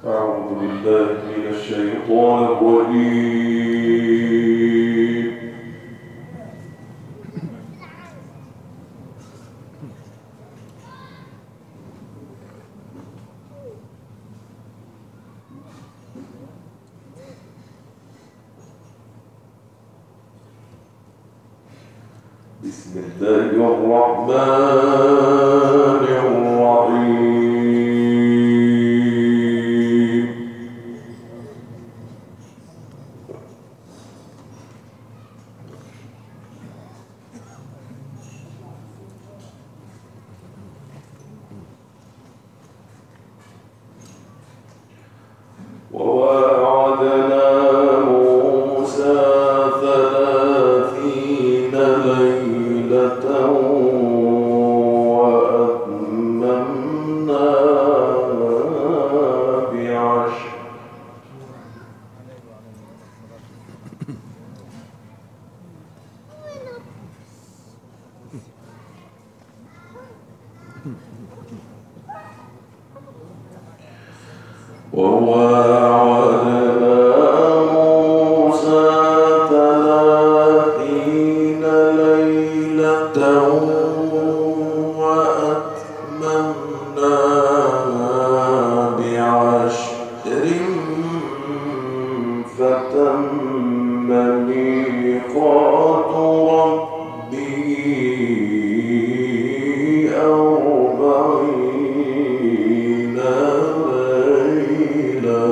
أعوذ بالله من الشيطان الرجيم. بسم الله الرحمن الرحيم. وواعدنا موسى 30 ليلة وأتممناها بعشر وواعدنا موسى 30 ليلة وأتممناها بعشر فتم ميقات ربه 40 ليلة.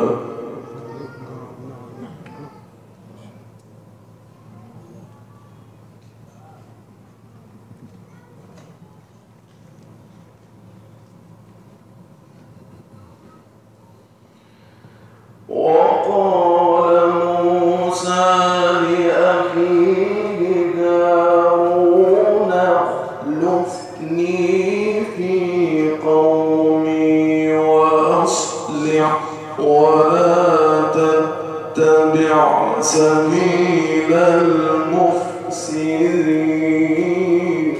وقال موسى لأخيه هارون اخلفني في قومي وأصلح ولا تتبع سبيل المفسدين.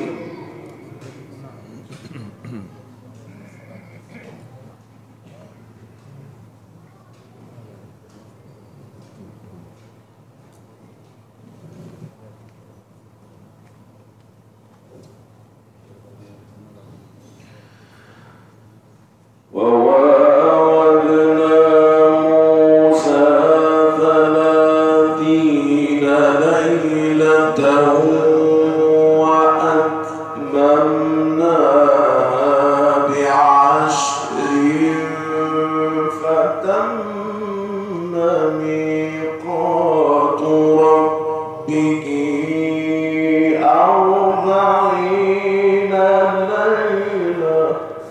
وواعدنا موسى 30 ليلة وأتممناها بعشر فتم ميقات ربه 40 ليلة.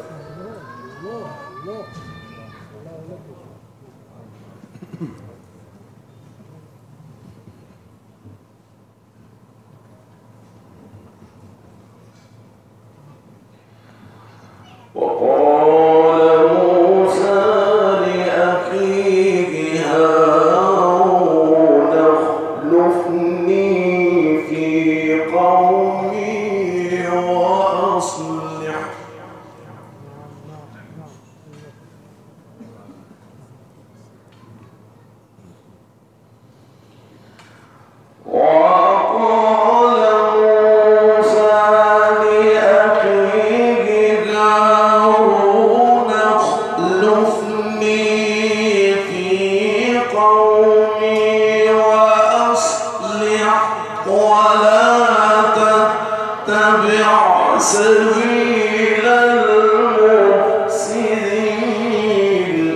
وقال موسى لأخيه هارون اخلفني في قومي وأصلح سبيل المفسدين.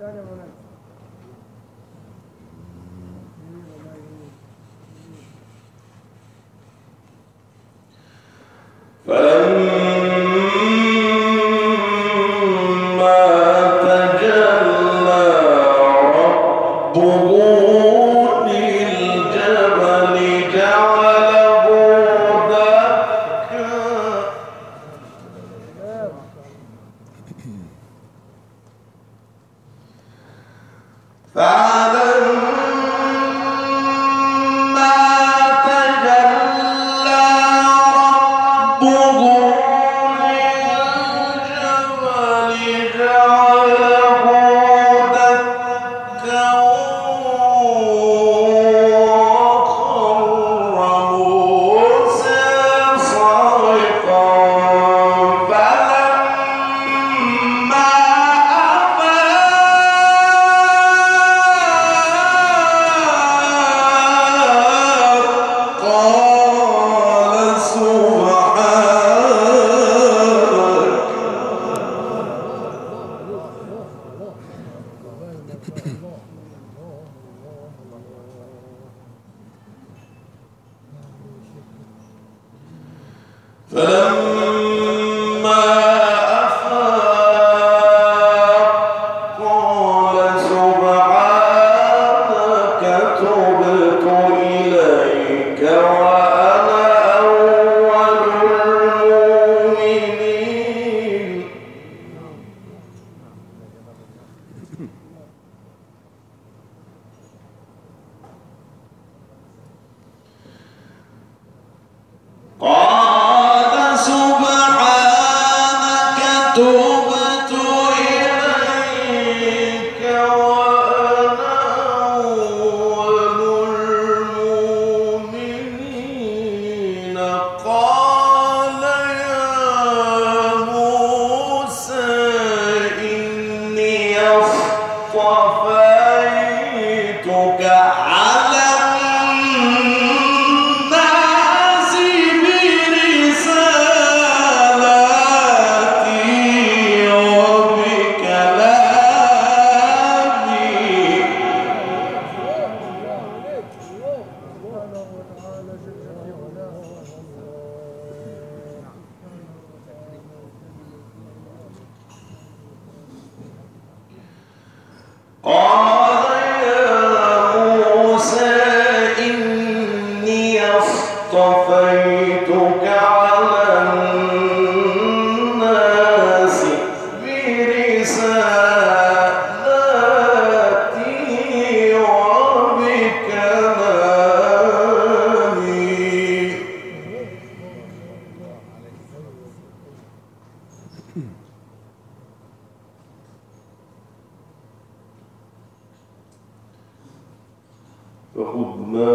فخذ ما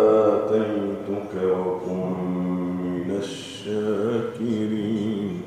آتيتك وكن من الشاكرين.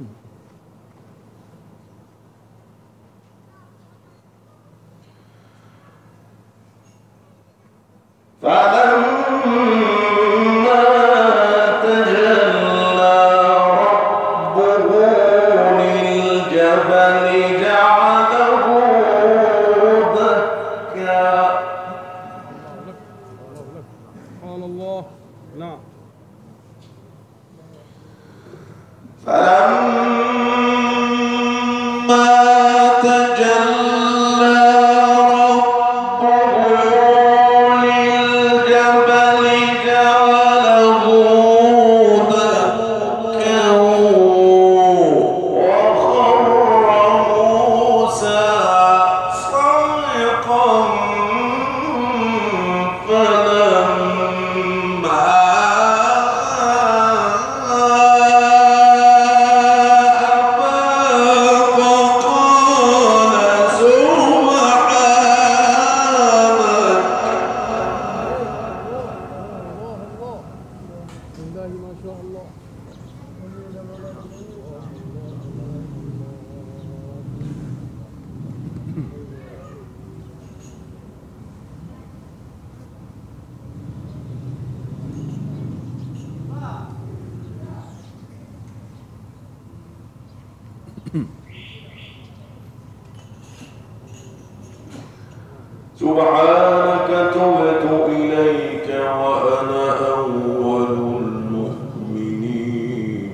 سبحانك تبت إليك وأنا أول المؤمنين.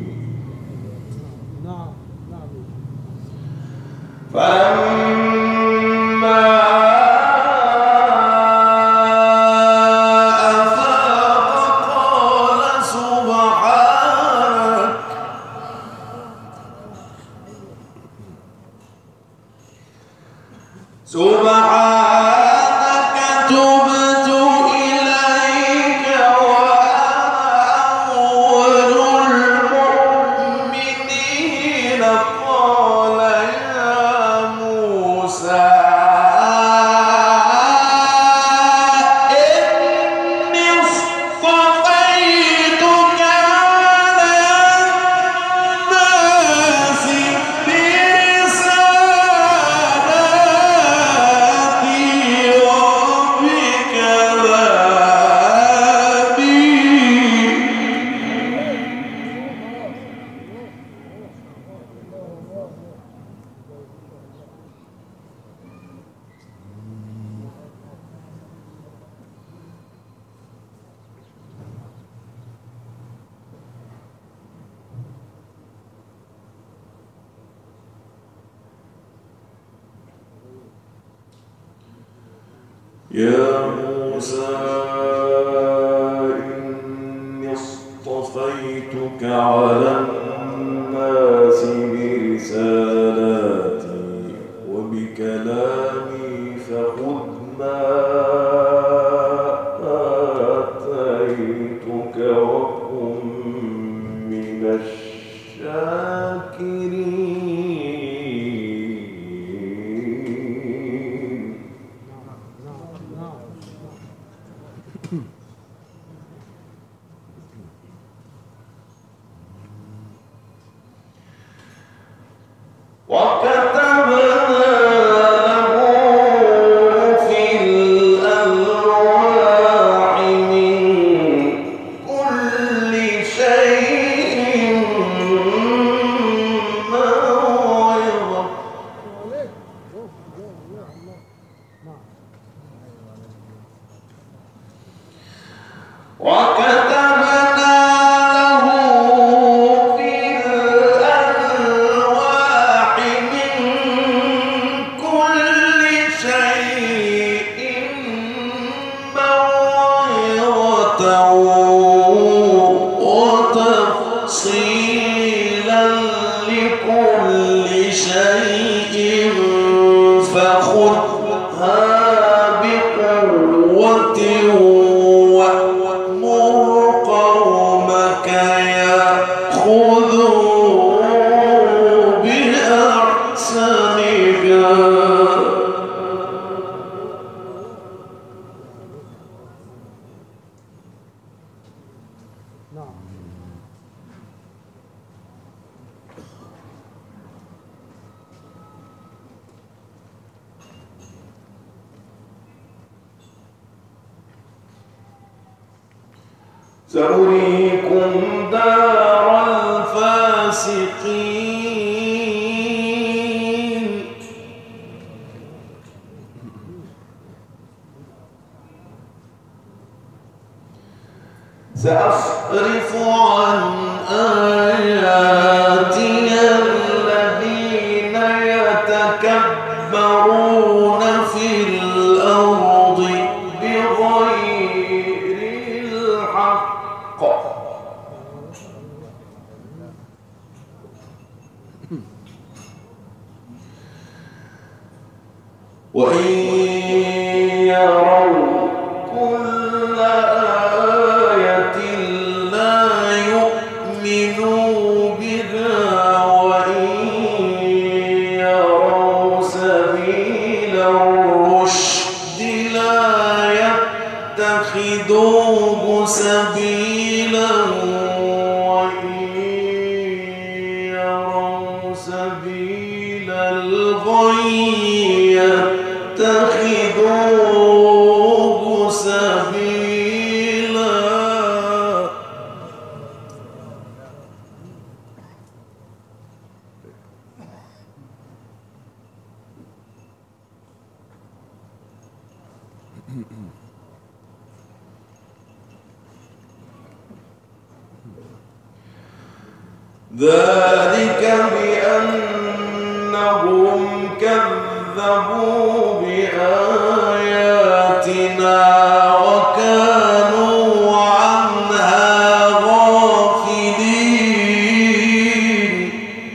فلما أفاق قال سبحانك تبت إليك وأنا أول المؤمنين. قال يا موسى إني اصطفيتك على الناس برسالاتي يا موسى إني اصطفيتك على الناس برسالاتي وبكلامي فخذ ما آتيتك وكن من الشاكرين. وكتبنا له في الألواح من كل شيء موعظة. وكتبنا له في الألواح من كل شيء موعظة وتفصيلا لكل شيء فخذها بقوة وأمر قومك يأخذوا بأحسنها. سأريكم دار الفاسقين سأصرف عن آياتي الذين يتكبرون في الأرض بغير الحق وإن يروا كل آية لا يؤمنوا بها وإن يروا سبيل الرشد لا يتخذوه سبيلا وإن يروا سبيل الغي يتخذوه سبيلا ذلك بأنهم كذبوا بآياتنا وكانوا عنها غافلين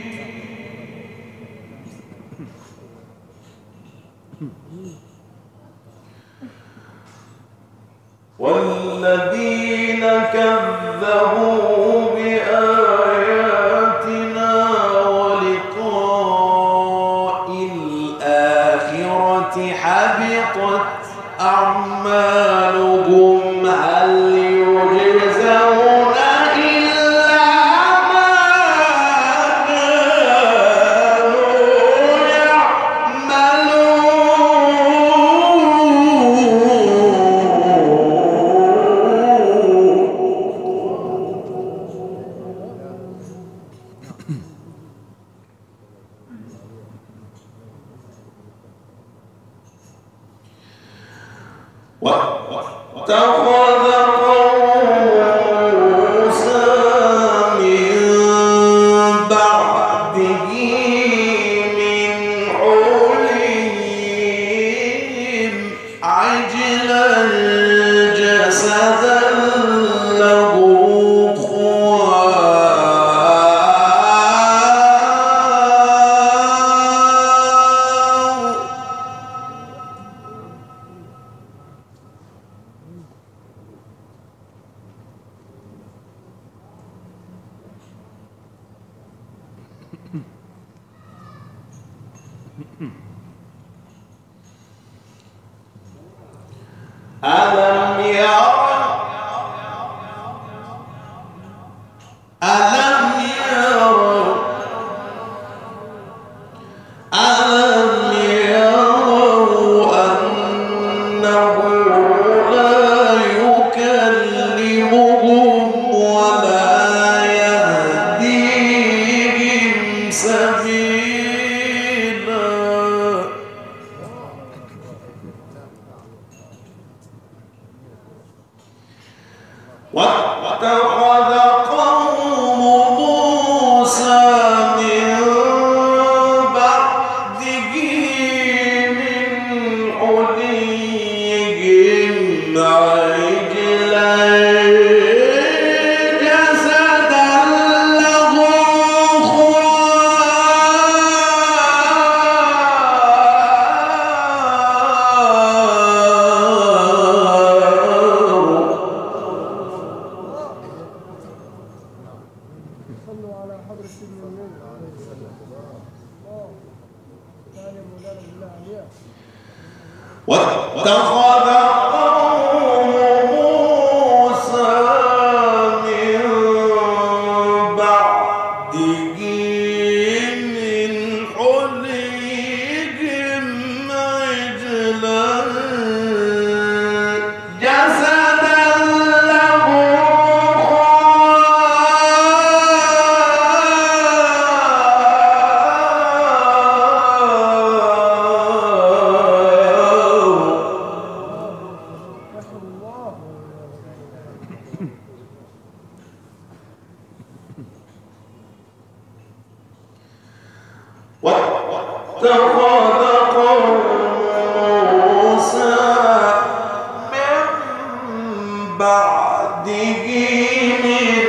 والذين كذبوا بآياتنا ولقاء الآخرة حبطت أعمالهم هل يجزون إلا ما واتخذ موسى من بعده من حليهم عجلا جسدا له ألم يروا أنه لا يكلمهم ولا يهديهم سبيلا واتخذ قوم موسى من بعده من حليهم عجلا جسدا له صلوا على حضرة سيدنا النبي واتخذ قوم موسى من بعده من حليهم عجلا جسدا له واتخذ قوم موسى من بعده من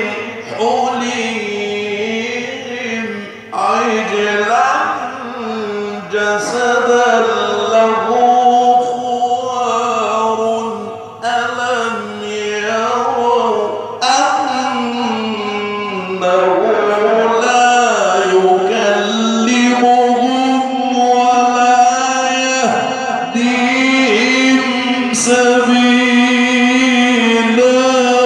حليهم عجلا جسدا له خوار ألم يروا أنه لا يكلمهم ولا يهديهم سبيلا.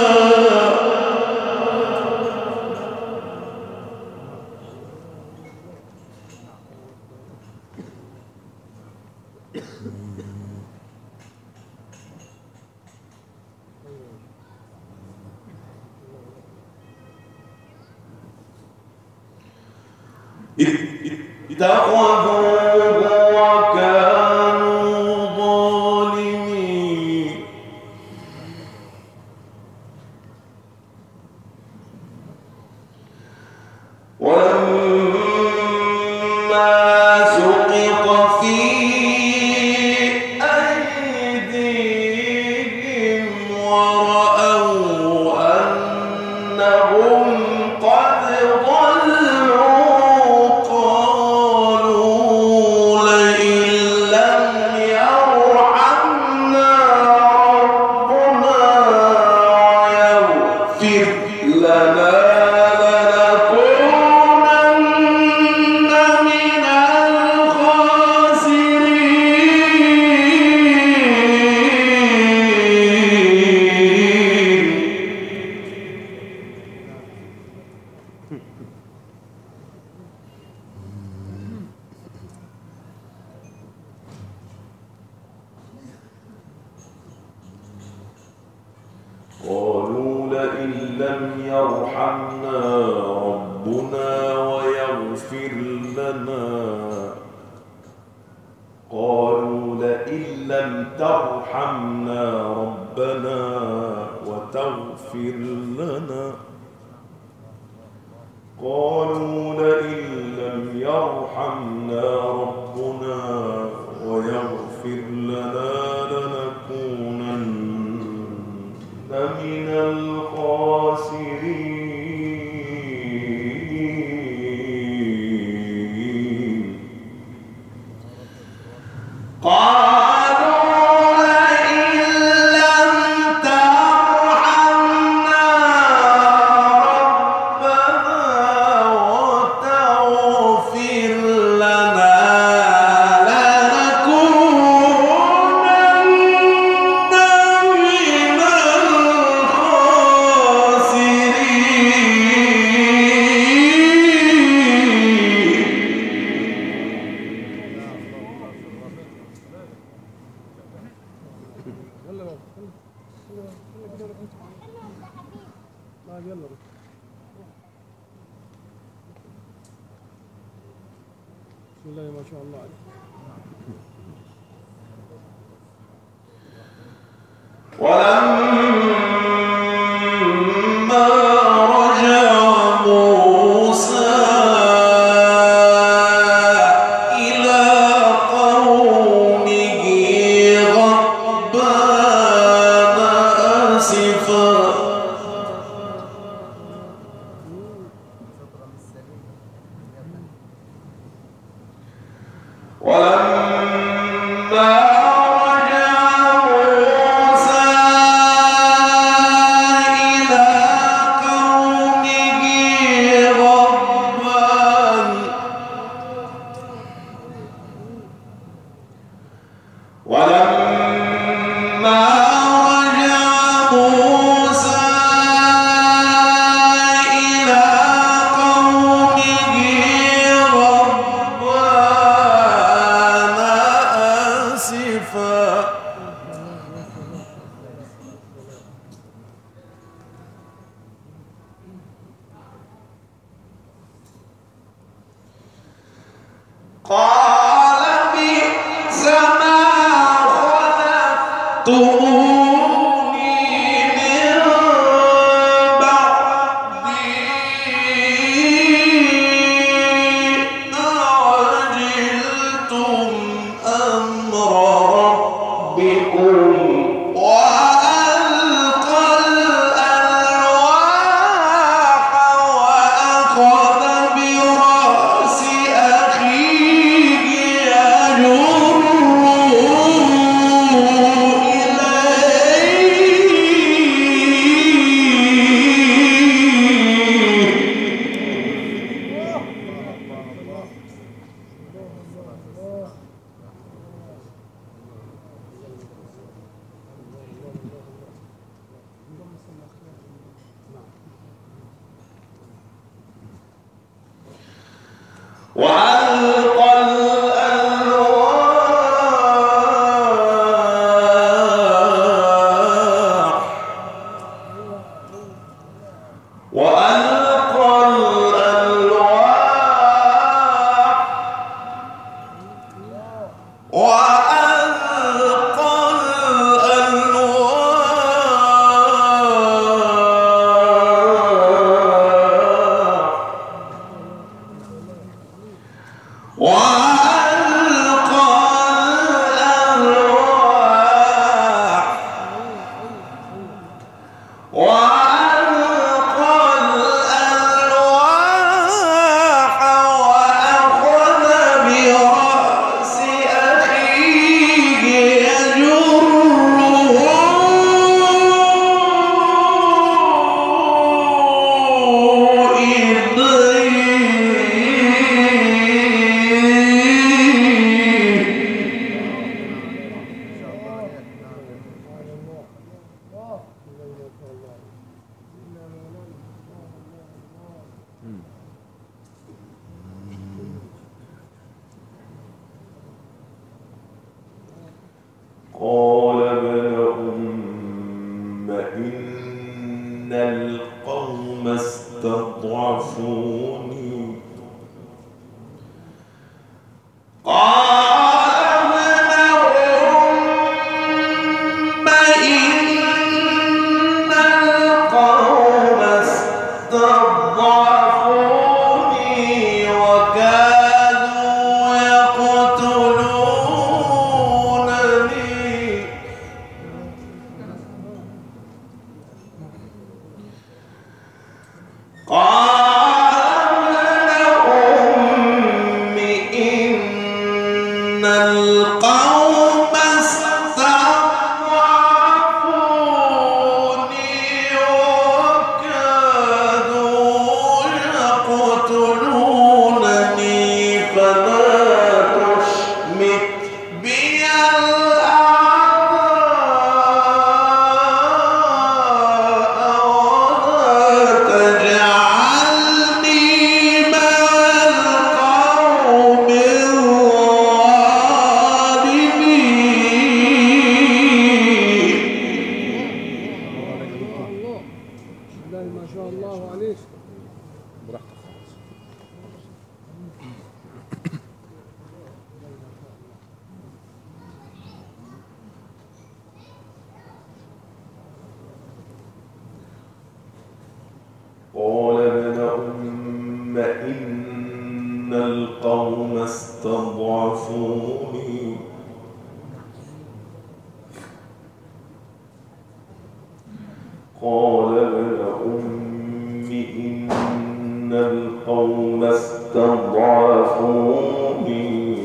اتخذوه وكانوا ظالمين. ولما سقط في أيديهم ورأوا أنهم قد ضلوا قالوا لئن لم يرحمنا ربنا ويغفر لنا لنكونن من الخاسرين. قالوا لئن لم يرحمنا ربنا ويغفر لنا قالوا لئن لم ترحمنا ربنا وتغفر لنا قالوا لئن لم يرحمنا ربنا ويغفر لنا لنكونن من الخاسرين. قالوا لئن لم ترحمنا ربنا وتغفر لنا بسم الله ما شاء الله عليك. ولما رجع موسى إلى قومه غضبان آسفا ولما رجع موسى إلى قومه غضبان ولما رجع موسى إلى قومه غضبان آسفا قال بئس ما خلفتموني من بعدي أعجلتم قال ابن أم إن القوم استضعفوني قال ابن أم إن القوم استضعفوني قال ابن أم إن القوم استضعفوني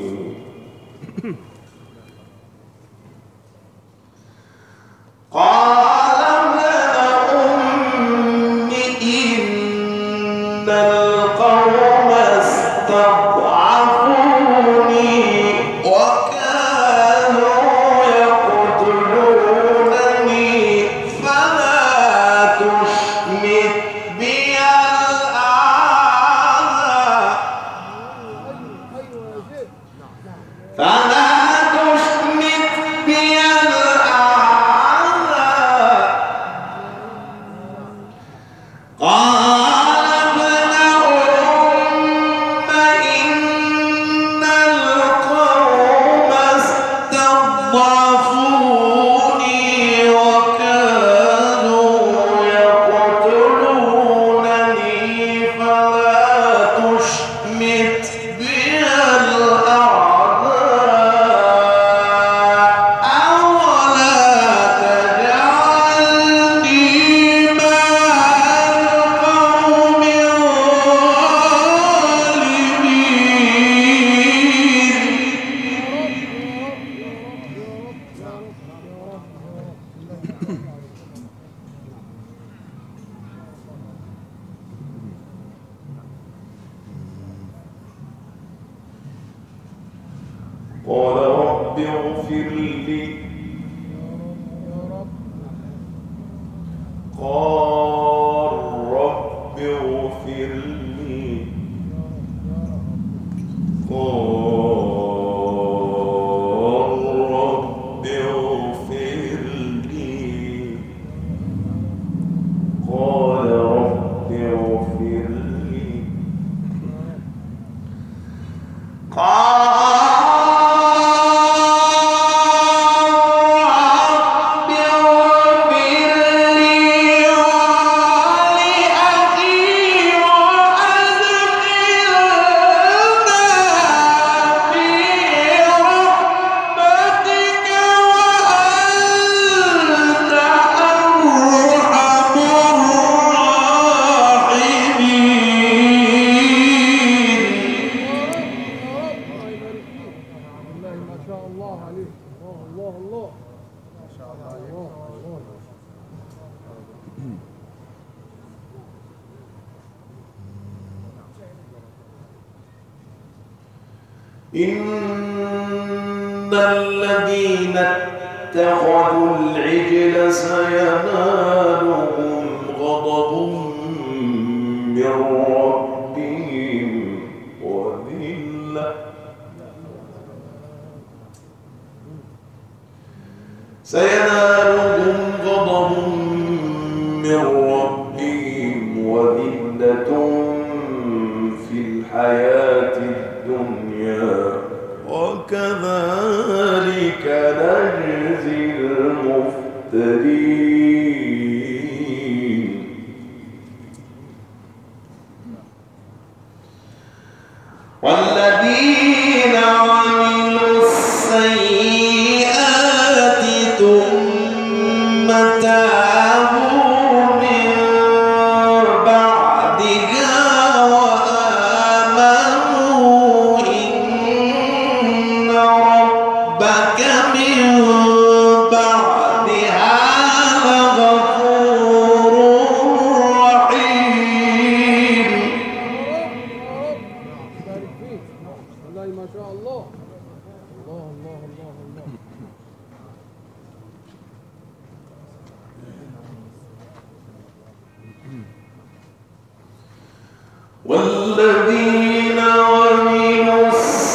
قال رب اغفر لي قال رب اغفر لي إن الذين اتخذوا العجل سينالهم غضب من ربهم وذلة في الحياة الدنيا وكذلك نجزي المفترين. والذين عملوا السيئات ثم تابوا من بعدها وآمنوا إن ربك من بعدها لغفور رحيم. والله ما شاء الله. الله الله الله الله. والذين عملوا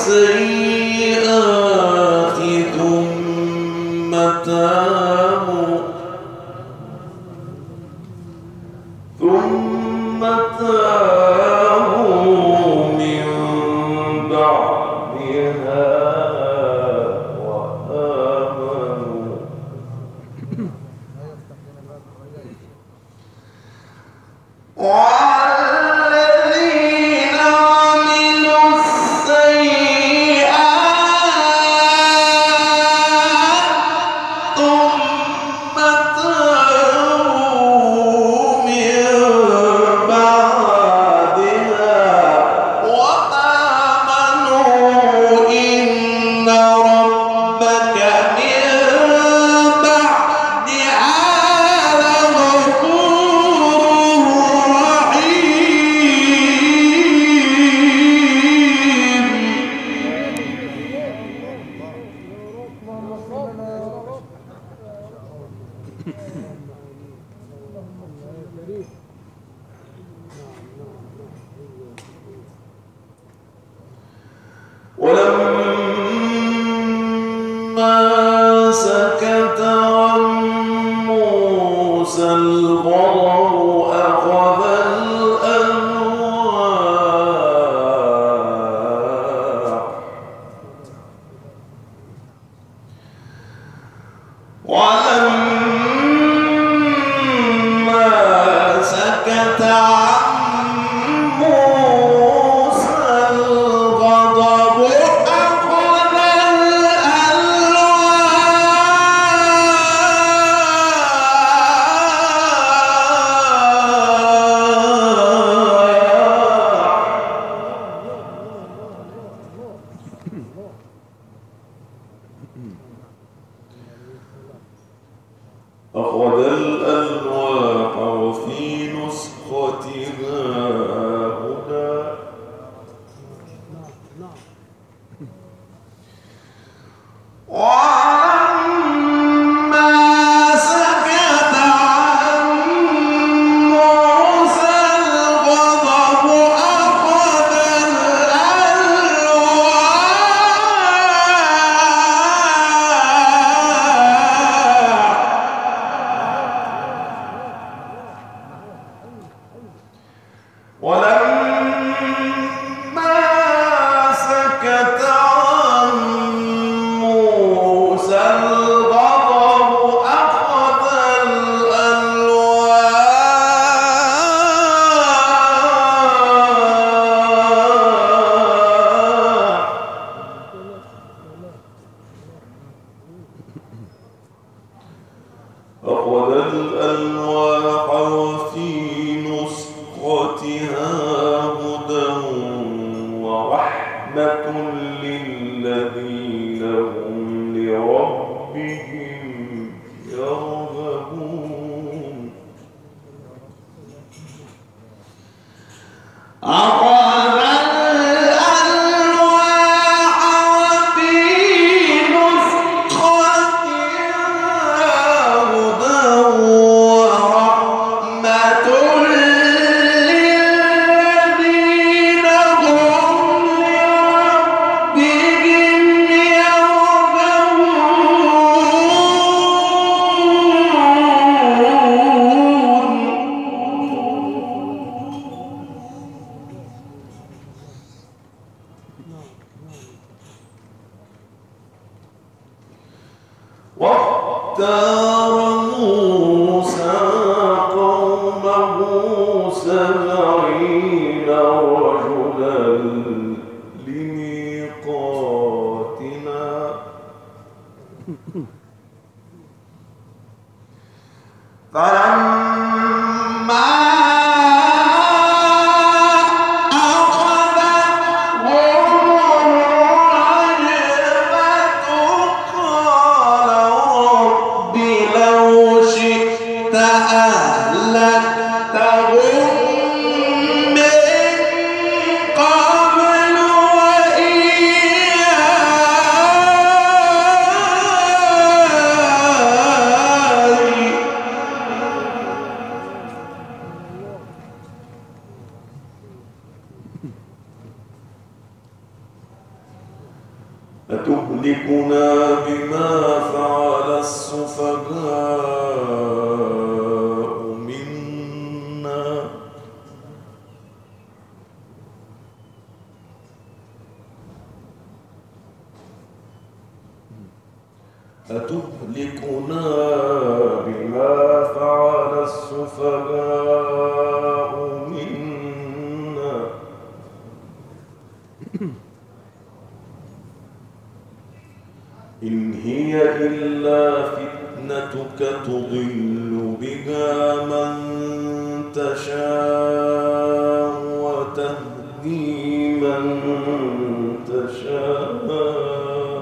السيئات ثم تابوا من بعدها وآمنوا والذين عملوا السيئات ثم تابوا من بعدها وآمنوا إن ربك من بعدها لغفور رحيم. ولما سكت عن موسى الغضب أخذ الألواح ولما سكت عن موسى الغضب أخذ الألواح وفي نسختها هدى ولما سكت عن موسى الغضب أخذ الألواح ورحمة للذين هم لربهم يرهبون أخذ الألواح وفي نسختها هدى ورحمة للذين هم لربهم واختار موسى قومه 70 رجلا لميقاتنا فلما أتهلكنا بما فعل السفهاء منا أتهلكنا بما فعل السفهاء منا إن هي إلا فتنتك تضل بها من تشاء وتهدي من تشاء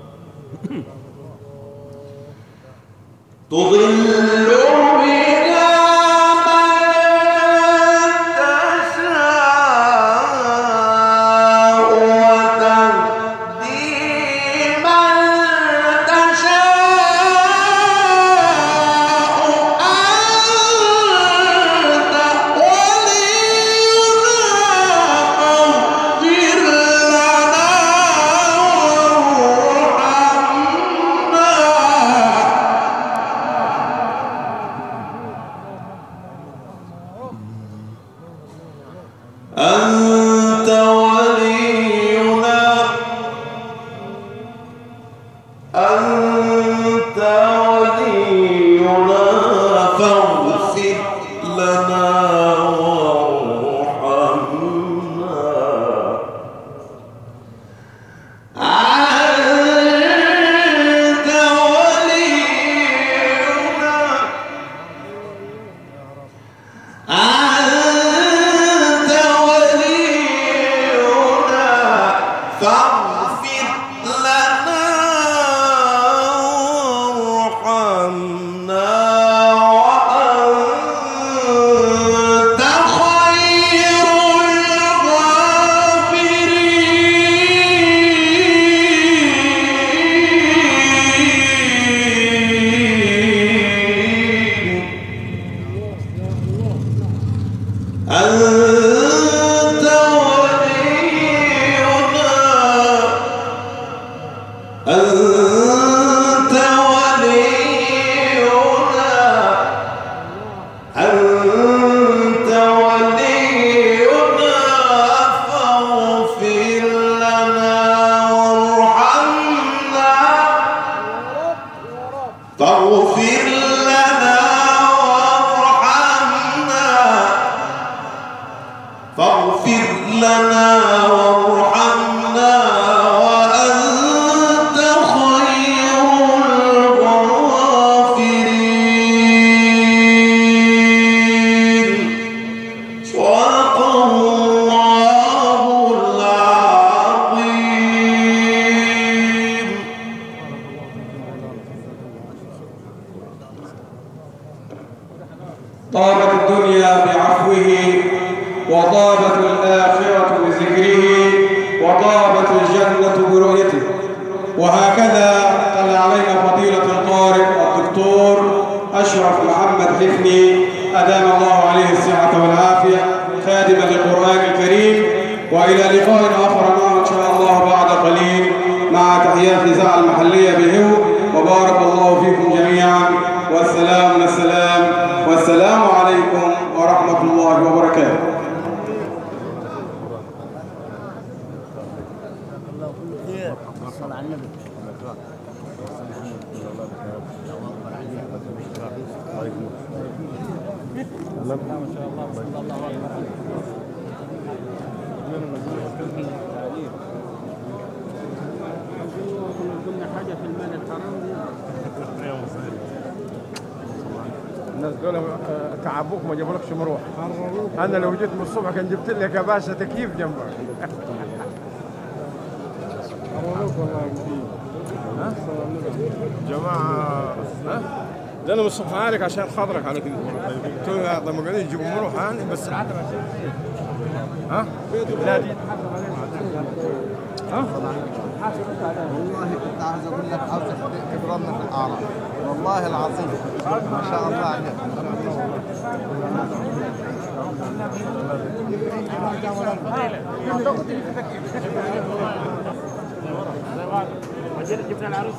تضل بها أنت ولينا فاغفر لنا وارحمنا أنت ولينا فاغفر لنا وارحمنا وأنت خير أنت ولينا فاغفر لنا وارحمنا فاغفر لنا وارحمنا فاغفر لنا وارحمنا وأنت خير الغافرين صدق الله العظيم تحيات الإذاعة المحلية بهو، وبارك الله فيكم جميعا، والسلام عليكم ورحمة الله وبركاته. الناس دول تعبوك ما جابولكش مروح. انا لو جيت من الصبح كان جبت لك يا باشا تكييف جنبك. جماعه ده انا مصطفى عليك عشان خاطرك على كده. قلت له لما قالوا يجيبوا مروح هاني بس ها بلادي ها والله كنت عاوز اقول لك عاوزك تضربنا في الاعراض والله العظيم ما شاء الله عليك جبنا العروس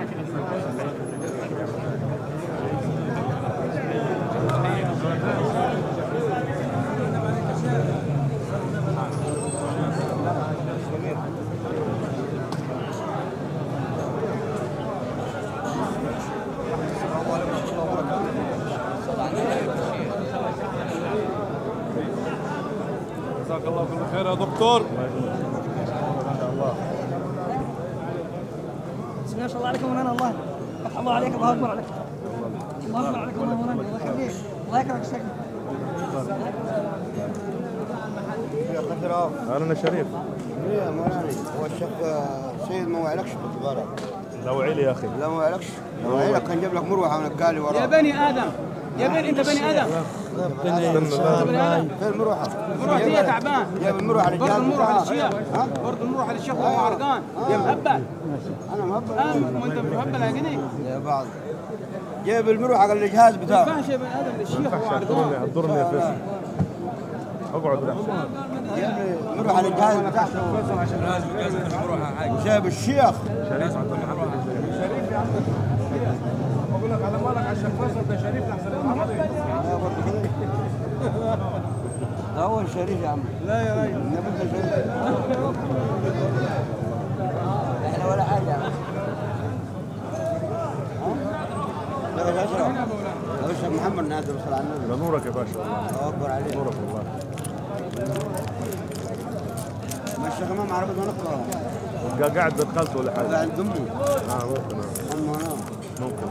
جزاك الله كل خير يا دكتور. ما شاء الله عليكم مولانا. الله فتح الله عليك. الله اكبر عليك. الله اكبر عليك مولانا. الله يخليك. الله يكرمك الشيخ. انا شريف. يا مولانا هو الشيخ سيد ما وعلكش كنت بالك. لا وعي لي يا اخي. لا ما وعلكش. لو وعلك كان جاب لك مروحه ونقالي وراه. يا بني ادم يا بني انت بني ادم. فين المروحه؟ المروحه هي تعبان. جاب المروحه للجهاز. برضه المروحه للشيخ. برضه المروحه للشيخ وهو عرقان. يا مهبل. انا مهبل. وانت مهبل يا جدي. يا بعض جاب المروحه للجهاز بتاعه. ما ينفعش يا بني ادم للشيخ وهو عرقان. هتضرني يا فيصل. اقعد لا. جاب المروحه للجهاز بتاعه. جاب الشيخ. شريف يا عم. بقول لك على مالك عشان فيصل ده شريف لحسن العربي. ده هو الشريف يا عم. لا يا راجل. نبي شريف. احنا ولا حاجه يا عم. ها؟ يا اشرف. يا اشرف محمد نادر صلى على النبي. ده نورك يا باشا. الله اكبر عليك. نورك والله. ما الشيخ امام عربي منقه. قاعد بين خالته ولا حاجه؟ قاعد امي. ممكن. ممكن.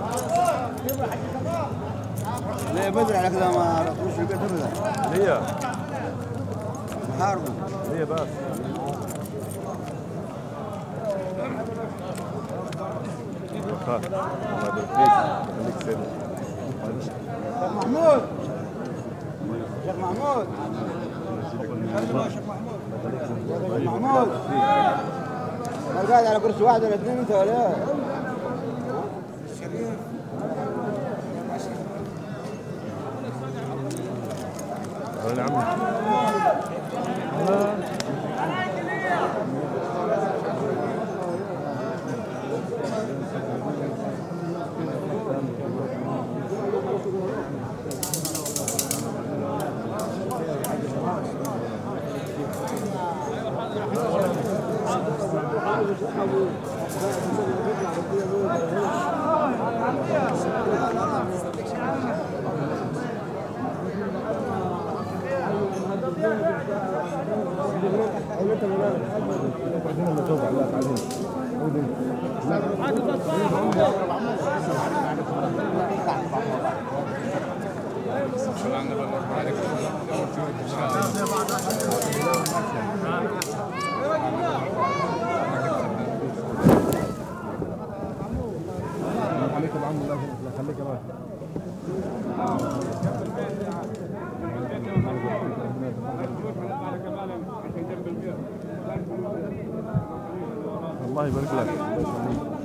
ليه بدري على كذا ما رحتوش البيت ابدا. ليه؟ محاربه. ليه بس؟ خلاص. الله يبارك فيك. خليك سلم. شيخ محمود. شيخ محمود. شيخ محمود. ما قاعد على كرسي واحد ولا اثنين انت ولا ايه؟ يا عم. الله يبارك لك.